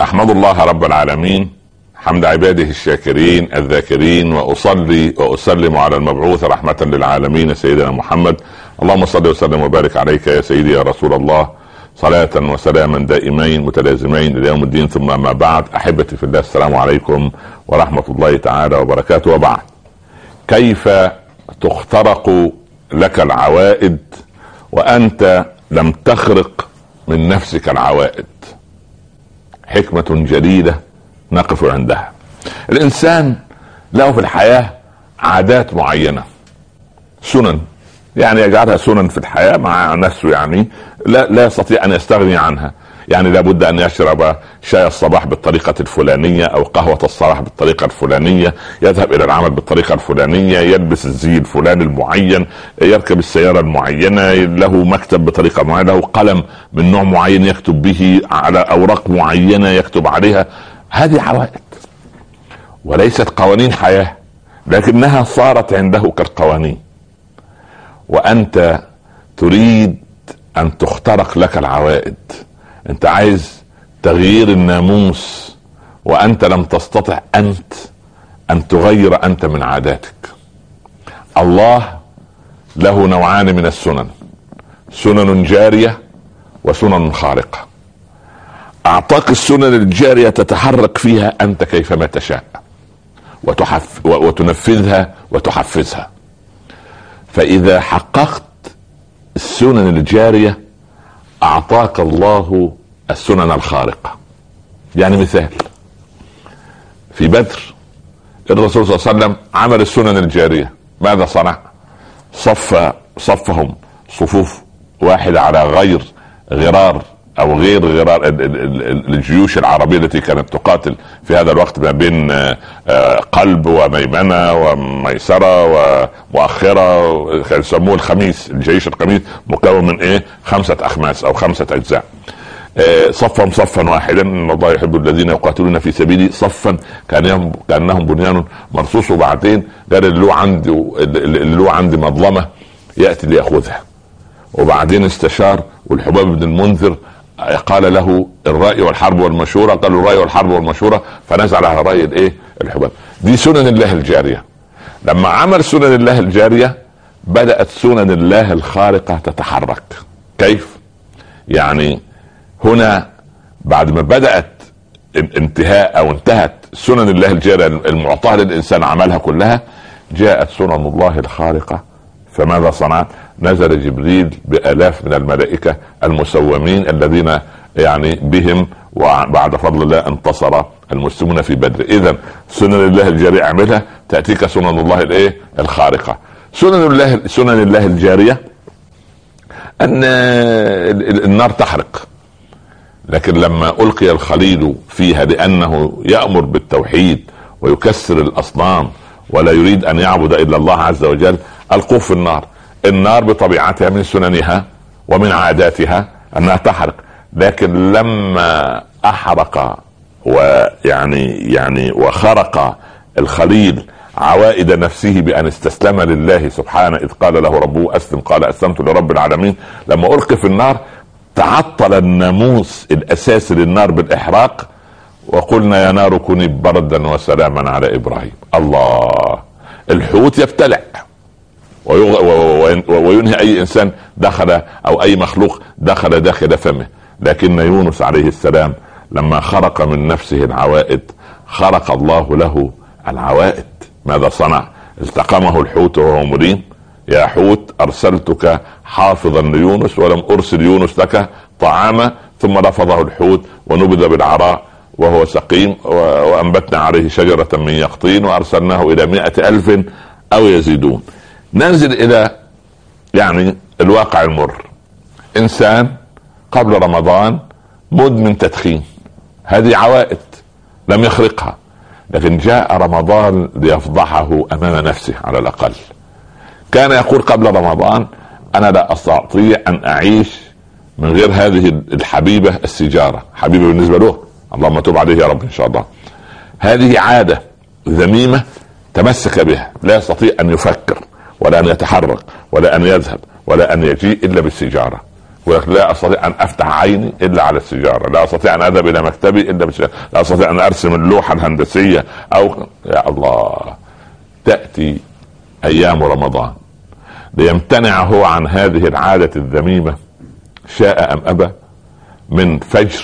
احمد الله رب العالمين حمد عباده الشاكرين الذاكرين، واصلي واسلم على المبعوث رحمة للعالمين سيدنا محمد. اللهم صل وسلم وبارك عليك يا سيدي يا رسول الله، صلاة وسلاما دائمين متلازمين الى يوم الدين. ثم ما بعد، احبتي في الله، السلام عليكم ورحمة الله تعالى وبركاته. وبعد، كيف تخترق لك العوائد وانت لم تخرق من نفسك العوائد؟ حكمة جليلة نقف عندها. الانسان له في الحياة عادات معينة، سنن، يعني يجعلها سنن في الحياة مع نفسه، يعني لا يستطيع ان يستغني عنها. يعني لابد ان يشرب شاي الصباح بالطريقة الفلانية او قهوة الصباح بالطريقة الفلانية، يذهب الى العمل بالطريقة الفلانية، يلبس الزي الفلاني المعين، يركب السيارة المعينة، له مكتب بطريقة معينة، له قلم من نوع معين يكتب به على اوراق معينة يكتب عليها. هذه عوائد وليست قوانين حياة، لكنها صارت عنده كالقوانين. وانت تريد ان تخترق لك العوائد، انت عايز تغيير الناموس، وانت لم تستطع انت ان تغير انت من عاداتك. الله له نوعان من السنن، سنن جارية وسنن خارقة. اعطاك السنن الجارية تتحرك فيها انت كيفما تشاء وتنفذها وتحفزها. فاذا حققت السنن الجارية اعطاك الله السنن الخارقة. يعني مثال، في بدر الرسول صلى الله عليه وسلم عمل السنن الجارية. ماذا صنع؟ صفهم صفوف واحدة على غير غرار او غير غرار الجيوش العربية التي كانت تقاتل في هذا الوقت ما بين قلب وميمنة وميسرة ومؤخرة. يسموه الخميس، الجيش الخميس، مكون من 5 أخماس او 5 أجزاء. صفهم صفا واحدا، ان الله يحب الذين يقاتلون في سبيله صفا كانهم بنيان مرصوص. وبعدين قال اللي له عندي مظلمة ياتي ليأخذها. وبعدين استشار، والحباب بن المنذر قال له الرأي والحرب والمشورة، قال له الرأي والحرب والمشورة، فنزل على رأي الحباب. دي سنن الله الجارية. لما عمل سنن الله الجارية بدأت سنن الله الخارقة تتحرك. كيف؟ يعني هنا بعد ما بدأت انتهت سنن الله الجارية المعطاة للإنسان عملها كلها، جاءت سنن الله الخارقة. فماذا صنعت؟ نزل جبريل بآلاف من الملائكة المسومين الذين يعني بهم وبعد فضل الله انتصر المسلمون في بدر. سنن الله الجارية اعملها تأتيك سنن الله الخارقة. سنن الله الجارية ان النار تحرق، لكن لما ألقي الخليل فيها لأنه يأمر بالتوحيد ويكسر الأصنام ولا يريد أن يعبد إلا الله عز وجل، ألقوه في النار. النار بطبيعتها من سننها ومن عاداتها أنها تحرق، لكن لما أحرق وخرق الخليل عوائد نفسه بأن استسلم لله سبحانه، إذ قال له ربه أسلم قال أسلمت لرب العالمين. لما ألقي في النار تعطل الناموس الأساسي للنار بالإحراق، وقلنا يا نار كوني بردا وسلاما على إبراهيم. الله، الحوت يبتلع وينهي أي إنسان دخل أو أي مخلوق دخل داخل فمه، لكن يونس عليه السلام لما خرق من نفسه العوائد خرق الله له العوائد. ماذا صنع؟ التقمه الحوت وهو مليم: يا حوت أرسلتك حافظا ليونس ولم أرسل يونس لك طعاما. ثم رفضه الحوت ونبذ بالعراء وهو سقيم، وأنبتنا عليه شجرة من يقطين وأرسلناه إلى 100,000 أو يزيدون. ننزل إلى الواقع المر. إنسان قبل رمضان مدمن تدخين، هذه عوائد لم يخرقها، لكن جاء رمضان ليفضحه أمام نفسه. على الأقل كان يقول قبل رمضان: أنا لا أستطيع أن أعيش من غير هذه الحبيبة السيجارة. حبيبة بالنسبة له، اللهم تب عليه يا رب إن شاء الله. هذه عادة ذميمة تمسك بها، لا يستطيع أن يفكر ولا أن يتحرك ولا أن يذهب ولا أن يجيء إلا بالسيجارة. لا استطيع ان افتح عيني الا على السيجاره، لا استطيع ان اذهب الى مكتبي الا بالسيجاره، لا استطيع ان ارسم اللوحه الهندسيه او يا الله. تاتي ايام رمضان ليمتنع هو عن هذه العاده الذميمه شاء ام ابى، من فجر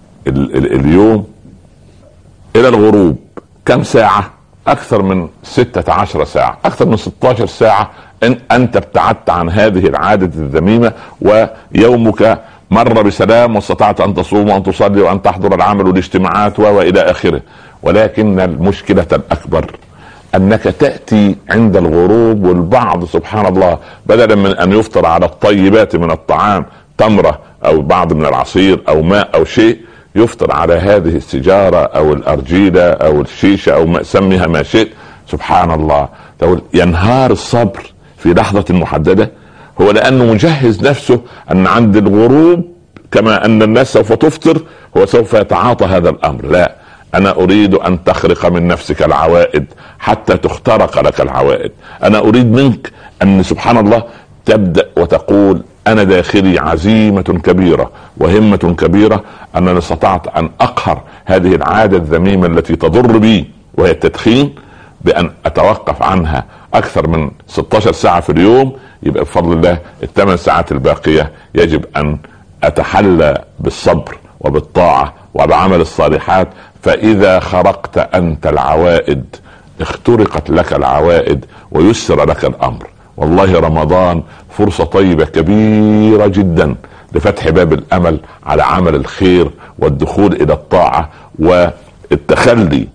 اليوم الى الغروب كم ساعه؟ اكثر من 16 ساعه، اكثر من 16 ساعه. ان انت ابتعدت عن هذه العاده الذميمه، ويومك مر بسلام، واستطعت ان تصوم وان تصلي وان تحضر العمل والاجتماعات والى اخره. ولكن المشكله الاكبر انك تاتي عند الغروب، والبعض سبحان الله بدلا من ان يفطر على الطيبات من الطعام، تمره او بعض من العصير او ماء او شيء، يفطر على هذه السيجاره او الارجيله او الشيشه او سميها ما شئت. سبحان الله، تقول ينهار الصبر في لحظه محدده، هو لانه مجهز نفسه ان عند الغروب كما ان الناس سوف تفطر هو سوف يتعاطى هذا الامر. لا، انا اريد ان تخرق من نفسك العوائد حتى تخترق لك العوائد. انا اريد منك ان سبحان الله تبدأ وتقول انا داخلي عزيمة كبيرة وهمة كبيرة انني استطعت ان اقهر هذه العادة الذميمة التي تضر بي وهي التدخين، بان اتوقف عنها اكثر من 16 ساعة في اليوم. يبقى بفضل الله ال8 ساعات الباقية يجب ان اتحلى بالصبر وبالطاعة وبعمل الصالحات، فاذا خرقت انت العوائد اخترقت لك العوائد ويسر لك الامر. والله رمضان فرصة طيبة كبيرة جدا لفتح باب الامل على عمل الخير والدخول الى الطاعة والتخلي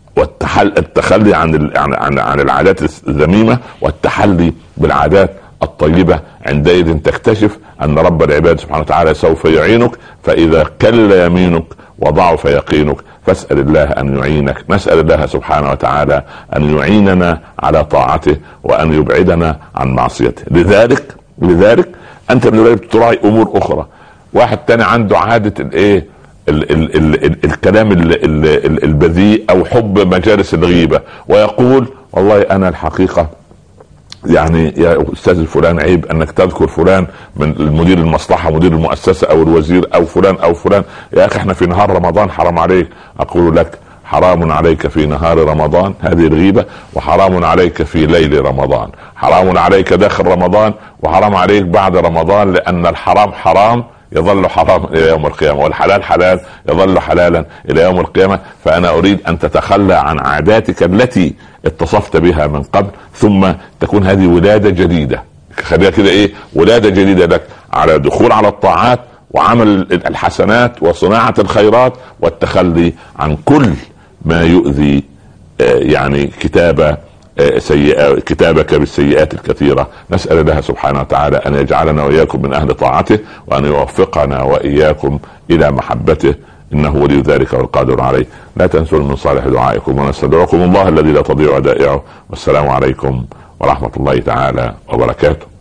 التخلي عن العادات الذميمة والتحلي بالعادات الطيبة. عندئذ تكتشف ان رب العباد سبحانه وتعالى سوف يعينك، فاذا كل يمينك وضعف يقينك فاسأل الله ان يعينك. نسأل الله سبحانه وتعالى ان يعيننا على طاعته وان يبعدنا عن معصيته. لذلك انت تراعي امور اخرى. واحد تاني عنده عادة الايه الكلام البذيء او حب مجالس الغيبة، ويقول والله انا الحقيقة يعني يا استاذ فلان عيب انك تذكر فلان من المدير المصلحة مدير المؤسسة او الوزير او فلان. يا اخي احنا في نهار رمضان حرام عليك. اقول لك حرام عليك في نهار رمضان هذه الغيبة، وحرام عليك في ليل رمضان، حرام عليك داخل رمضان، وحرام عليك بعد رمضان، لان الحرام حرام يظل حرام الى يوم القيامة، والحلال حلال يظل حلالا الى يوم القيامة. فانا اريد ان تتخلى عن عاداتك التي اتصفت بها من قبل، ثم تكون هذه ولادة جديدة. خليها كده ولادة جديدة لك على دخول على الطاعات وعمل الحسنات وصناعة الخيرات والتخلي عن كل ما يؤذي يعني كتابك بالسيئات الكثيرة. نسأل الله سبحانه وتعالى أن يجعلنا وإياكم من أهل طاعته، وأن يوفقنا وإياكم إلى محبته، إنه ولي ذلك والقادر عليه. لا تنسوا من صالح دعائكم، ونستودعكم الله الذي لا تضيع ودائعه. والسلام عليكم ورحمة الله تعالى وبركاته.